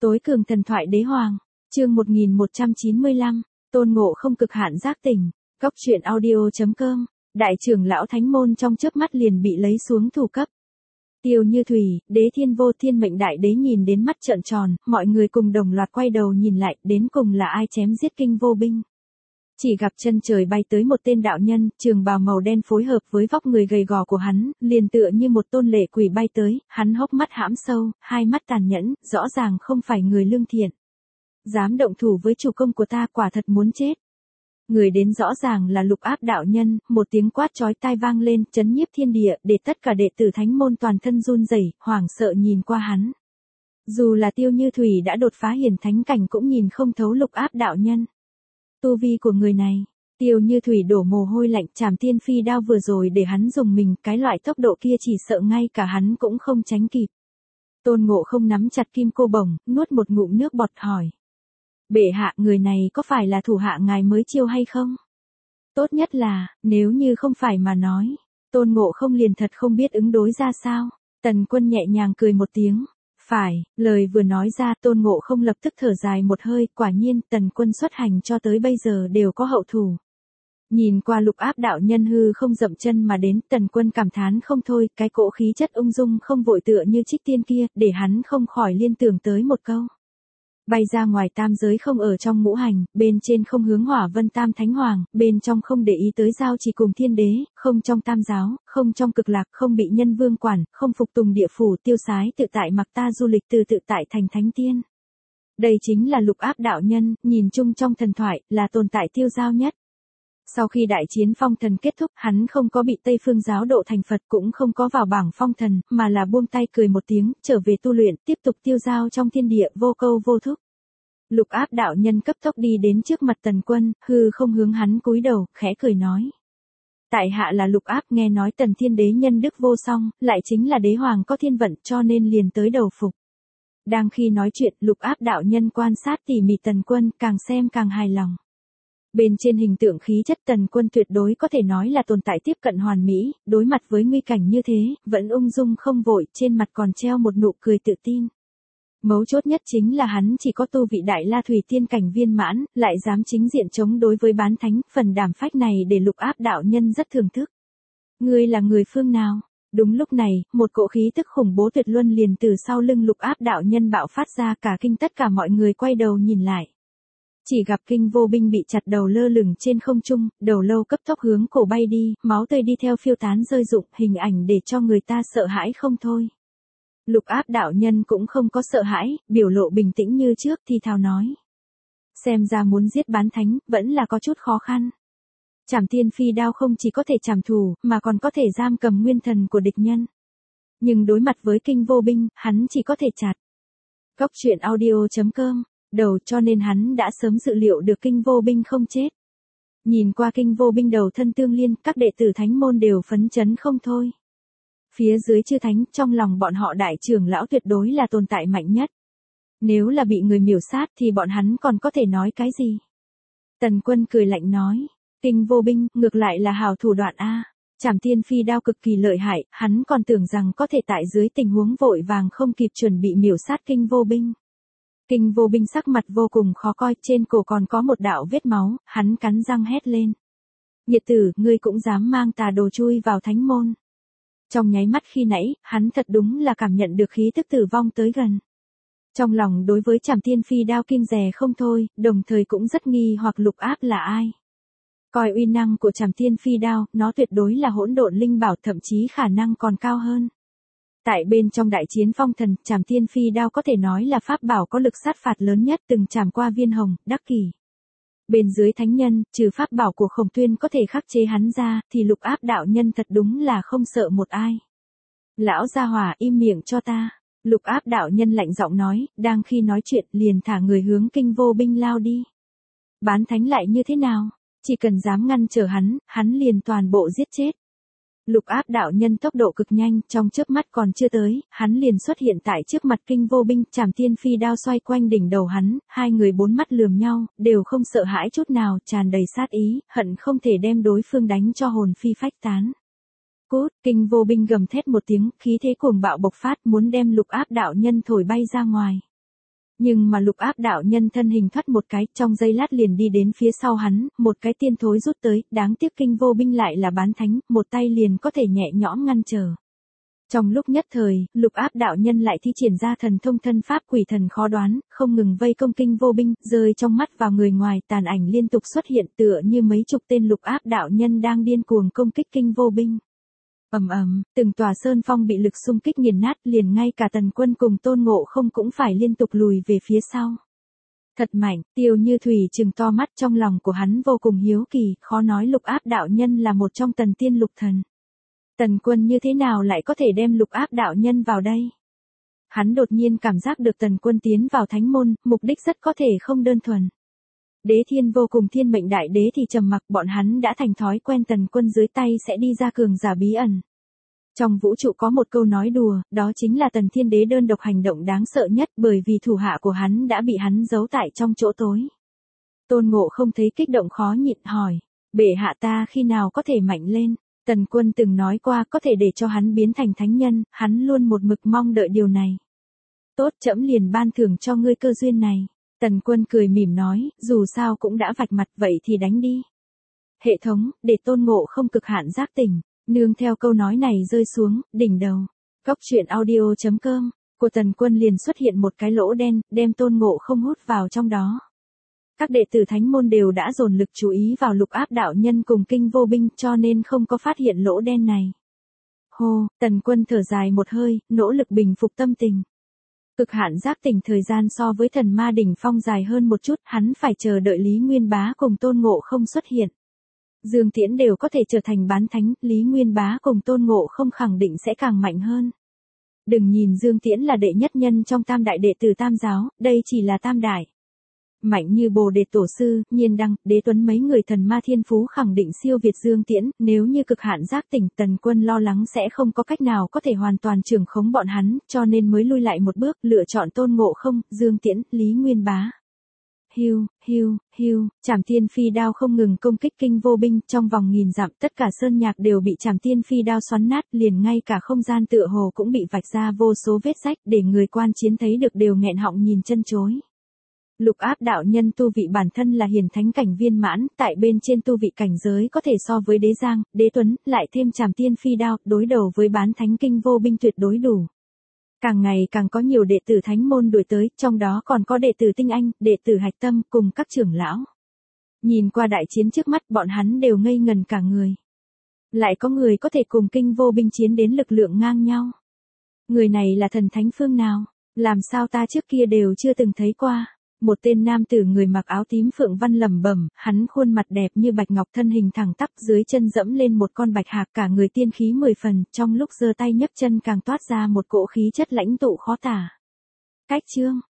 Tối cường thần thoại đế hoàng, chương 1195, tôn ngộ không cực hạn giác tỉnh, góc truyện audio.com, đại trưởng lão thánh môn trong chớp mắt liền bị lấy xuống thủ cấp. Tiêu Như Thủy, đế thiên vô thiên mệnh đại đế nhìn đến mắt trợn tròn, mọi người cùng đồng loạt quay đầu nhìn lại, đến cùng là ai chém giết Kinh Vô Binh. Chỉ gặp chân trời bay tới một tên đạo nhân, trường bào màu đen phối hợp với vóc người gầy gò của hắn, liền tựa như một tôn lệ quỷ bay tới, hắn hốc mắt hãm sâu, hai mắt tàn nhẫn, rõ ràng không phải người lương thiện. Dám động thủ với chủ công của ta, quả thật muốn chết. Người đến rõ ràng là Lục Áp đạo nhân, một tiếng quát chói tai vang lên, chấn nhiếp thiên địa, để tất cả đệ tử thánh môn toàn thân run rẩy, hoảng sợ nhìn qua hắn. Dù là Tiêu Như Thủy đã đột phá hiển thánh cảnh cũng nhìn không thấu Lục Áp đạo nhân. Tu vi của người này, Tiêu Như Thủy đổ mồ hôi lạnh, Trảm Tiên Phi đao vừa rồi để hắn dùng mình, cái loại tốc độ kia chỉ sợ ngay cả hắn cũng không tránh kịp. Tôn Ngộ Không nắm chặt kim cô bổng, nuốt một ngụm nước bọt hỏi. Bệ hạ, người này có phải là thủ hạ ngài mới chiêu hay không? Tốt nhất là, nếu như không phải mà nói, Tôn Ngộ Không liền thật không biết ứng đối ra sao. Tần Quân nhẹ nhàng cười một tiếng. Phải, lời vừa nói ra, Tôn Ngộ Không lập tức thở dài một hơi, quả nhiên, Tần Quân xuất hành cho tới bây giờ đều có hậu thủ. Nhìn qua Lục Áp đạo nhân hư không dậm chân mà đến, Tần Quân cảm thán không thôi, cái cỗ khí chất ung dung không vội tựa như Trích Tiên kia, để hắn không khỏi liên tưởng tới một câu. Bay ra ngoài tam giới không ở trong ngũ hành, bên trên không hướng Hỏa Vân Tam Thánh Hoàng, bên trong không để ý tới giao chỉ cùng thiên đế, không trong tam giáo, không trong cực lạc, không bị nhân vương quản, không phục tùng địa phủ, tiêu sái tự tại mặc ta du lịch từ tự tại thành thánh tiên. Đây chính là Lục Áp đạo nhân, nhìn chung trong thần thoại, là tồn tại tiêu giao nhất. Sau khi đại chiến phong thần kết thúc, hắn không có bị Tây Phương giáo độ thành Phật, cũng không có vào bảng phong thần, mà là buông tay cười một tiếng, trở về tu luyện, tiếp tục tiêu giao trong thiên địa, vô câu vô thúc. Lục Áp đạo nhân cấp tốc đi đến trước mặt Tần Quân, hư không hướng hắn cúi đầu, khẽ cười nói. Tại hạ là Lục Áp, nghe nói Tần Thiên Đế nhân đức vô song, lại chính là đế hoàng có thiên vận, cho nên liền tới đầu phục. Đang khi nói chuyện, Lục Áp đạo nhân quan sát tỉ mỉ Tần Quân, càng xem càng hài lòng. Bên trên hình tượng khí chất Tần Quân tuyệt đối có thể nói là tồn tại tiếp cận hoàn mỹ, đối mặt với nguy cảnh như thế, vẫn ung dung không vội, trên mặt còn treo một nụ cười tự tin. Mấu chốt nhất chính là hắn chỉ có tu vị Đại La Thủy Tiên cảnh viên mãn, lại dám chính diện chống đối với bán thánh, phần đảm phách này để Lục Áp đạo nhân rất thưởng thức. Ngươi là người phương nào? Đúng lúc này, một cỗ khí tức khủng bố tuyệt luân liền từ sau lưng Lục Áp đạo nhân bạo phát ra, cả kinh tất cả mọi người quay đầu nhìn lại. Chỉ gặp Kinh Vô Binh bị chặt đầu lơ lửng trên không trung, đầu lâu cấp tốc hướng cổ bay đi, máu tươi đi theo phiêu tán rơi rụng, hình ảnh để cho người ta sợ hãi không thôi. Lục Áp đạo nhân cũng không có sợ hãi, biểu lộ bình tĩnh như trước, thì thào nói. Xem ra muốn giết bán thánh, vẫn là có chút khó khăn. Trảm Tiên Phi đao không chỉ có thể trảm thù, mà còn có thể giam cầm nguyên thần của địch nhân. Nhưng đối mặt với Kinh Vô Binh, hắn chỉ có thể chặt. Góc truyện audio.com, đầu, cho nên hắn đã sớm dự liệu được Kinh Vô Binh không chết. Nhìn qua Kinh Vô Binh đầu thân tương liên, các đệ tử thánh môn đều phấn chấn không thôi. Phía dưới chư thánh, trong lòng bọn họ đại trưởng lão tuyệt đối là tồn tại mạnh nhất. Nếu là bị người miểu sát thì bọn hắn còn có thể nói cái gì? Tần Quân cười lạnh nói. Kinh Vô Binh, ngược lại là hào thủ đoạn a. Trảm Tiên Phi đao cực kỳ lợi hại, hắn còn tưởng rằng có thể tại dưới tình huống vội vàng không kịp chuẩn bị miểu sát Kinh Vô Binh. Kinh Vô Binh sắc mặt vô cùng khó coi, trên cổ còn có một đạo vết máu, hắn cắn răng hét lên. Nhiệt tử, ngươi cũng dám mang tà đồ chui vào thánh môn. Trong nháy mắt khi nãy, hắn thật đúng là cảm nhận được khí tức tử vong tới gần. Trong lòng đối với Trảm Tiên Phi đao kiêng dè không thôi, đồng thời cũng rất nghi hoặc Lục Áp là ai. Coi uy năng của Trảm Tiên Phi đao, nó tuyệt đối là hỗn độn linh bảo, thậm chí khả năng còn cao hơn. Tại bên trong đại chiến phong thần, Trảm Tiên Phi đao có thể nói là pháp bảo có lực sát phạt lớn nhất từng trảm qua Viên Hồng, Đắc Kỷ. Bên dưới thánh nhân, trừ pháp bảo của Khổng Tuyên có thể khắc chế hắn ra, thì Lục Áp đạo nhân thật đúng là không sợ một ai. Lão gia hỏa, im miệng cho ta. Lục Áp đạo nhân lạnh giọng nói, đang khi nói chuyện liền thả người hướng Kinh Vô Binh lao đi. Bán thánh lại như thế nào? Chỉ cần dám ngăn trở hắn liền toàn bộ giết chết. Lục Áp đạo nhân tốc độ cực nhanh, trong chớp mắt còn chưa tới, hắn liền xuất hiện tại trước mặt Kinh Vô Binh, Trảm Tiên Phi đao xoay quanh đỉnh đầu hắn, hai người bốn mắt lườm nhau, đều không sợ hãi chút nào, tràn đầy sát ý, hận không thể đem đối phương đánh cho hồn phi phách tán. Cút, Kinh Vô Binh gầm thét một tiếng, khí thế cuồng bạo bộc phát, muốn đem Lục Áp đạo nhân thổi bay ra ngoài. Nhưng mà Lục Áp đạo nhân thân hình thoát một cái, trong giây lát liền đi đến phía sau hắn, một cái tiên thối rút tới, đáng tiếc Kinh Vô Binh lại là bán thánh, một tay liền có thể nhẹ nhõm ngăn trở. Trong lúc nhất thời, Lục Áp đạo nhân lại thi triển ra thần thông thân pháp quỷ thần khó đoán, không ngừng vây công Kinh Vô Binh, rơi trong mắt vào người ngoài, tàn ảnh liên tục xuất hiện tựa như mấy chục tên Lục Áp đạo nhân đang điên cuồng công kích Kinh Vô Binh. Ầm ầm, từng tòa sơn phong bị lực xung kích nghiền nát, liền ngay cả Tần Quân cùng Tôn Ngộ Không cũng phải liên tục lùi về phía sau. Thật mạnh, Tiêu Như Thủy trừng to mắt, trong lòng của hắn vô cùng hiếu kỳ, khó nói Lục Áp đạo nhân là một trong Tần Tiên Lục Thần. Tần Quân như thế nào lại có thể đem Lục Áp đạo nhân vào đây? Hắn đột nhiên cảm giác được Tần Quân tiến vào thánh môn, mục đích rất có thể không đơn thuần. Đế Thiên vô cùng thiên mệnh đại đế thì trầm mặc, bọn hắn đã thành thói quen Tần Quân dưới tay sẽ đi ra cường giả bí ẩn. Trong vũ trụ có một câu nói đùa, đó chính là Tần Thiên Đế đơn độc hành động đáng sợ nhất, bởi vì thủ hạ của hắn đã bị hắn giấu tại trong chỗ tối. Tôn Ngộ Không thấy kích động khó nhịn hỏi, bệ hạ ta khi nào có thể mạnh lên? Tần Quân từng nói qua có thể để cho hắn biến thành thánh nhân, hắn luôn một mực mong đợi điều này. Tốt, trẫm liền ban thưởng cho ngươi cơ duyên này. Tần Quân cười mỉm nói, dù sao cũng đã vạch mặt vậy thì đánh đi. Hệ thống, để Tôn Ngộ Không cực hạn giác tỉnh, nương theo câu nói này rơi xuống, đỉnh đầu. Cóc truyện audio.com, của Tần Quân liền xuất hiện một cái lỗ đen, đem Tôn Ngộ Không hút vào trong đó. Các đệ tử thánh môn đều đã dồn lực chú ý vào Lục Áp đạo nhân cùng Kinh Vô Binh cho nên không có phát hiện lỗ đen này. Hô, Tần Quân thở dài một hơi, nỗ lực bình phục tâm tình. Cực hạn giác tỉnh thời gian so với thần ma đỉnh phong dài hơn một chút, hắn phải chờ đợi Lý Nguyên Bá cùng Tôn Ngộ Không xuất hiện. Dương Tiễn đều có thể trở thành bán thánh, Lý Nguyên Bá cùng Tôn Ngộ Không khẳng định sẽ càng mạnh hơn. Đừng nhìn Dương Tiễn là đệ nhất nhân trong tam đại đệ tử Tam giáo, đây chỉ là tam đại. Mạnh như Bồ Đề Tổ Sư, Nhiên Đăng, Đế Tuấn mấy người thần ma thiên phú khẳng định siêu việt Dương Tiễn, nếu như cực hạn giác tỉnh, Tần Quân lo lắng sẽ không có cách nào có thể hoàn toàn trưởng khống bọn hắn, cho nên mới lui lại một bước, lựa chọn Tôn Ngộ Không, Dương Tiễn, Lý Nguyên Bá. Hiu, hiu, hiu, Trảm Tiên Phi đao không ngừng công kích Kinh Vô Binh, trong vòng nghìn dặm, tất cả sơn nhạc đều bị Trảm Tiên Phi đao xoắn nát, liền ngay cả không gian tựa hồ cũng bị vạch ra vô số vết rách, để người quan chiến thấy được đều nghẹn họng nhìn chân chối. Lục Áp đạo nhân tu vị bản thân là hiển thánh cảnh viên mãn, tại bên trên tu vị cảnh giới có thể so với Đế Giang, Đế Tuấn, lại thêm Trảm Tiên Phi đao, đối đầu với bán thánh Kinh Vô Binh tuyệt đối đủ. Càng ngày càng có nhiều đệ tử thánh môn đuổi tới, trong đó còn có đệ tử tinh anh, đệ tử hạch tâm cùng các trưởng lão. Nhìn qua đại chiến trước mắt, bọn hắn đều ngây ngần cả người. Lại có người có thể cùng Kinh Vô Binh chiến đến lực lượng ngang nhau. Người này là thần thánh phương nào? Làm sao ta trước kia đều chưa từng thấy qua? Một tên nam tử người mặc áo tím phượng văn lẩm bẩm, hắn khuôn mặt đẹp như bạch ngọc, thân hình thẳng tắp, dưới chân dẫm lên một con bạch hạc, cả người tiên khí 10 phần, trong lúc giơ tay nhấc chân càng toát ra một cỗ khí chất lãnh tụ khó tả. Cách chương